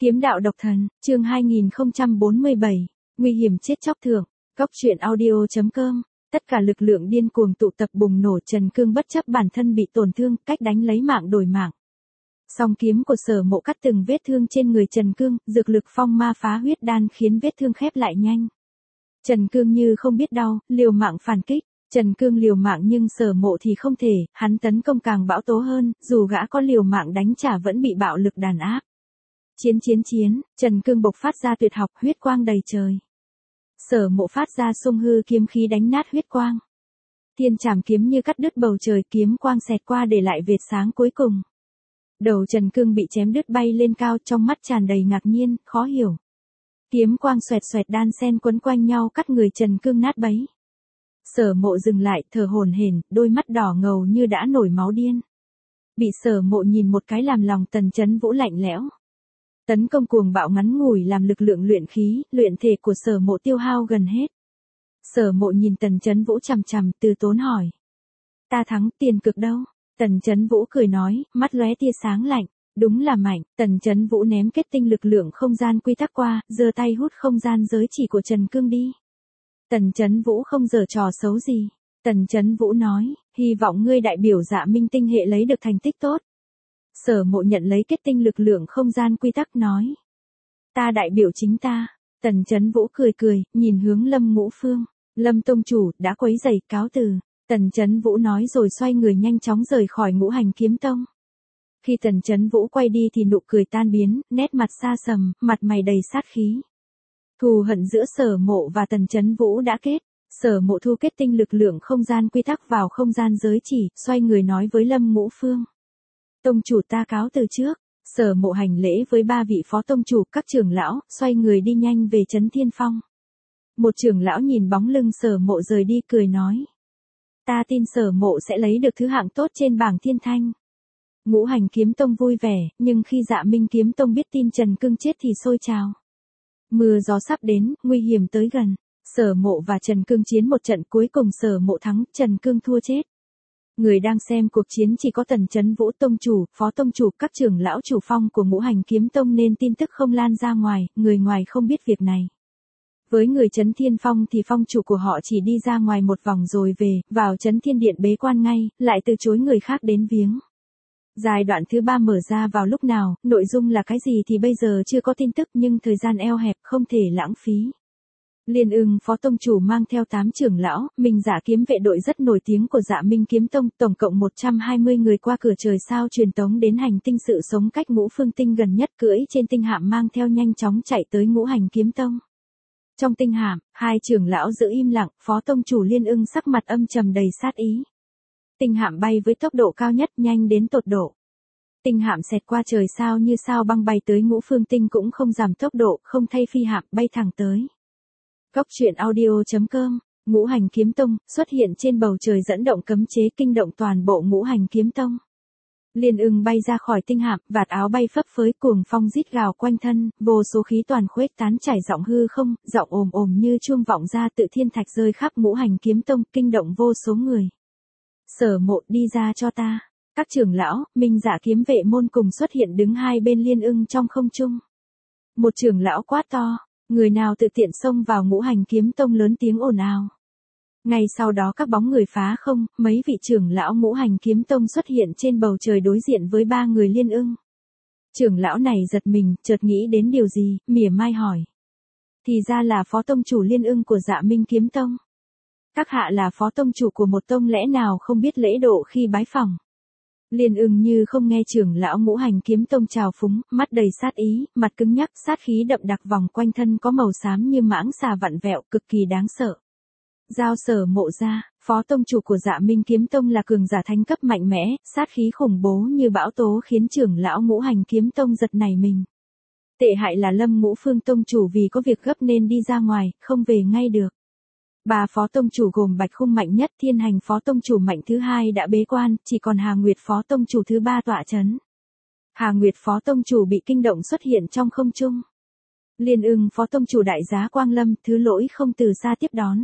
Kiếm đạo độc thần, chương 2047, nguy hiểm chết chóc thượng, Cóc truyện audio.com. Tất cả lực lượng điên cuồng tụ tập bùng nổ, Trần Cương bất chấp bản thân bị tổn thương, cách đánh lấy mạng đổi mạng. Song kiếm của Sở Mộ cắt từng vết thương trên người Trần Cương, dược lực phong ma phá huyết đan khiến vết thương khép lại nhanh. Trần Cương như không biết đau, liều mạng phản kích. Trần Cương liều mạng nhưng Sở Mộ thì không thể, hắn tấn công càng bão tố hơn, dù gã có liều mạng đánh trả vẫn bị bạo lực đàn áp. Chiến, Trần Cương bộc phát ra tuyệt học, huyết quang đầy trời. Sở Mộ phát ra xung hư kiếm khí đánh nát huyết quang. Thiên trảm kiếm như cắt đứt bầu trời, kiếm quang xẹt qua để lại vệt sáng cuối cùng. Đầu Trần Cương bị chém đứt bay lên cao, trong mắt tràn đầy ngạc nhiên, khó hiểu. Kiếm quang xoẹt xoẹt đan xen quấn quanh nhau cắt người Trần Cương nát bấy. Sở Mộ dừng lại, thở hổn hển, đôi mắt đỏ ngầu như đã nổi máu điên. Bị Sở Mộ nhìn một cái làm lòng Tần Chấn Vũ lạnh lẽo. Tấn công cuồng bạo ngắn ngủi làm lực lượng luyện khí, luyện thể của Sở Mộ tiêu hao gần hết. Sở Mộ nhìn Tần Chấn Vũ chằm chằm, từ tốn hỏi. Ta thắng, tiền cực đâu? Tần Chấn Vũ cười nói, mắt lóe tia sáng lạnh. Đúng là mạnh. Tần Chấn Vũ ném kết tinh lực lượng không gian quy tắc qua, giơ tay hút không gian giới chỉ của Trần Cương đi. Tần Chấn Vũ không giở trò xấu gì. Tần Chấn Vũ nói, hy vọng ngươi đại biểu Dạ Minh tinh hệ lấy được thành tích tốt. Sở Mộ nhận lấy kết tinh lực lượng không gian quy tắc nói. Ta đại biểu chính ta. Tần Chấn Vũ cười, nhìn hướng Lâm Ngũ Phương. Lâm tông chủ, đã quấy rầy, cáo từ. Tần Chấn Vũ nói rồi xoay người nhanh chóng rời khỏi Ngũ Hành Kiếm Tông. Khi Tần Chấn Vũ quay đi thì nụ cười tan biến, nét mặt xa sầm, mặt mày đầy sát khí. Thù hận giữa Sở Mộ và Tần Chấn Vũ đã kết. Sở Mộ thu kết tinh lực lượng không gian quy tắc vào không gian giới chỉ, xoay người nói với Lâm Ngũ Phương. Tông chủ ta cáo từ trước. Sở Mộ hành lễ với ba vị phó tông chủ, các trưởng lão, xoay người đi nhanh về Trấn Thiên Phong. Một trưởng lão nhìn bóng lưng Sở Mộ rời đi cười nói. Ta tin Sở Mộ sẽ lấy được thứ hạng tốt trên bảng thiên thanh. Ngũ Hành Kiếm Tông vui vẻ, nhưng khi Dạ Minh Kiếm Tông biết tin Trần Cương chết thì sôi trào. Mưa gió sắp đến, nguy hiểm tới gần. Sở Mộ và Trần Cương chiến một trận, cuối cùng Sở Mộ thắng, Trần Cương thua chết. Người đang xem cuộc chiến chỉ có Tần Chấn Vũ tông chủ, phó tông chủ, các trưởng lão chủ phong của Ngũ Hành Kiếm Tông nên tin tức không lan ra ngoài, người ngoài không biết việc này. Với người Trấn Thiên Phong thì phong chủ của họ chỉ đi ra ngoài một vòng rồi về, vào Trấn Thiên Điện bế quan ngay, lại từ chối người khác đến viếng. Giai đoạn thứ 3 mở ra vào lúc nào, nội dung là cái gì thì bây giờ chưa có tin tức, nhưng thời gian eo hẹp không thể lãng phí. Liên Ưng phó tông chủ mang theo 8 trưởng lão, Minh Giả kiếm vệ đội rất nổi tiếng của Dạ Minh Kiếm Tông, tổng cộng 120 người qua cửa trời sao truyền tống đến hành tinh sự sống cách Ngũ Phương Tinh gần nhất, cưỡi trên tinh hạm mang theo nhanh chóng chạy tới Ngũ Hành Kiếm Tông. Trong tinh hạm, hai trưởng lão giữ im lặng, phó tông chủ Liên Ưng sắc mặt âm trầm đầy sát ý. Tinh hạm bay với tốc độ cao nhất, nhanh đến tột độ. Tinh hạm xẹt qua trời sao như sao băng bay tới Ngũ Phương Tinh cũng không giảm tốc độ, không thay phi hạm, bay thẳng tới. Cóc truyện audio.com. Ngũ Hành Kiếm Tông xuất hiện trên bầu trời dẫn động cấm chế kinh động toàn bộ Ngũ Hành Kiếm Tông. Liên Ưng bay ra khỏi tinh hạm, vạt áo bay phấp phới, cuồng phong rít gào quanh thân, vô số khí toàn khuếch tán trải giọng hư không, giọng ồm ồm như chuông vọng ra tự thiên thạch rơi khắp Ngũ Hành Kiếm Tông, kinh động vô số người. Sở Mộ, đi ra cho ta. Các trưởng lão, Minh Giả kiếm vệ môn cùng xuất hiện đứng hai bên Liên Ưng trong không trung. Một trưởng lão quát to, người nào tự tiện xông vào Ngũ Hành Kiếm Tông lớn tiếng ồn ào. Ngay sau đó các bóng người phá không, mấy vị trưởng lão Ngũ Hành Kiếm Tông xuất hiện trên bầu trời đối diện với ba người Liên Ưng. Trưởng lão này giật mình, chợt nghĩ đến điều gì, mỉa mai hỏi. Thì ra là phó tông chủ Liên Ưng của Dạ Minh Kiếm Tông. Các hạ là phó tông chủ của một tông lẽ nào không biết lễ độ khi bái phỏng. Liên Ưng như không nghe trưởng lão Ngũ Hành Kiếm Tông chào phúng, mắt đầy sát ý, mặt cứng nhắc, sát khí đậm đặc, vòng quanh thân có màu xám như mãng xà vặn vẹo, cực kỳ đáng sợ. Giao Sở Mộ ra, phó tông chủ của Dạ Minh Kiếm Tông là cường giả thánh cấp mạnh mẽ, sát khí khủng bố như bão tố khiến trưởng lão Ngũ Hành Kiếm Tông giật nảy mình. Tệ hại là Lâm Ngũ Phương tông chủ vì có việc gấp nên đi ra ngoài, không về ngay được. Ba phó tông chủ gồm Bạch Khung mạnh nhất, Thiên Hành phó tông chủ mạnh thứ hai đã bế quan, chỉ còn Hà Nguyệt phó tông chủ thứ ba tọa chấn. Hà Nguyệt phó tông chủ bị kinh động xuất hiện trong không trung. Liên Ưng phó tông chủ đại giá Quang Lâm, thứ lỗi không từ xa tiếp đón.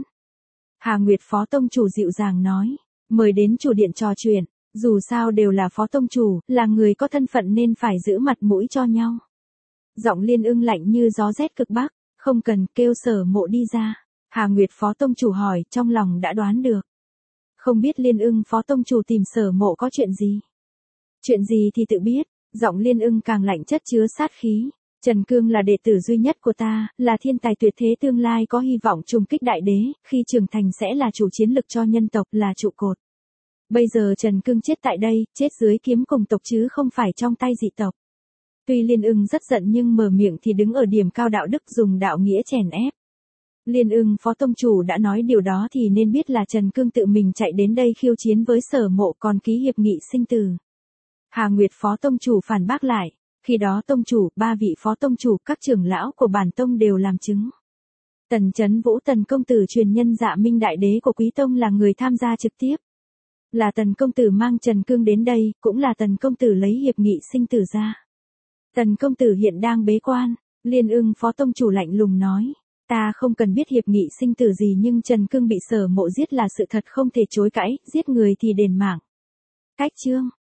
Hà Nguyệt phó tông chủ dịu dàng nói, mời đến chủ điện trò chuyện, dù sao đều là phó tông chủ, là người có thân phận nên phải giữ mặt mũi cho nhau. Giọng Liên Ưng lạnh như gió rét cực bắc, không cần, kêu Sở Mộ đi ra. Hà Nguyệt phó tông chủ hỏi, trong lòng đã đoán được. Không biết Liên Ưng phó tông chủ tìm Sở Mộ có chuyện gì? Chuyện gì thì tự biết, giọng Liên Ưng càng lạnh chất chứa sát khí. Trần Cương là đệ tử duy nhất của ta, là thiên tài tuyệt thế tương lai có hy vọng trùng kích đại đế, khi trưởng thành sẽ là chủ chiến lực cho nhân tộc, là trụ cột. Bây giờ Trần Cương chết tại đây, chết dưới kiếm cùng tộc chứ không phải trong tay dị tộc. Tuy Liên Ưng rất giận nhưng mở miệng thì đứng ở điểm cao đạo đức, dùng đạo nghĩa chèn ép. Liên Ưng phó tông chủ đã nói điều đó thì nên biết là Trần Cương tự mình chạy đến đây khiêu chiến với Sở Mộ, còn ký hiệp nghị sinh tử. Hà Nguyệt phó tông chủ phản bác lại, khi đó tông chủ, 3 vị phó tông chủ, các trưởng lão của bản tông đều làm chứng. Tần Chấn Vũ Tần công tử truyền nhân Dạ Minh đại đế của Quý tông là người tham gia trực tiếp. Là Tần công tử mang Trần Cương đến đây, cũng là Tần công tử lấy hiệp nghị sinh tử ra. Tần công tử hiện đang bế quan. Liên Ưng phó tông chủ lạnh lùng nói, ta không cần biết hiệp nghị sinh tử gì, nhưng Trần Cương bị Sở Mộ giết là sự thật không thể chối cãi, giết người thì đền mạng. Cách chương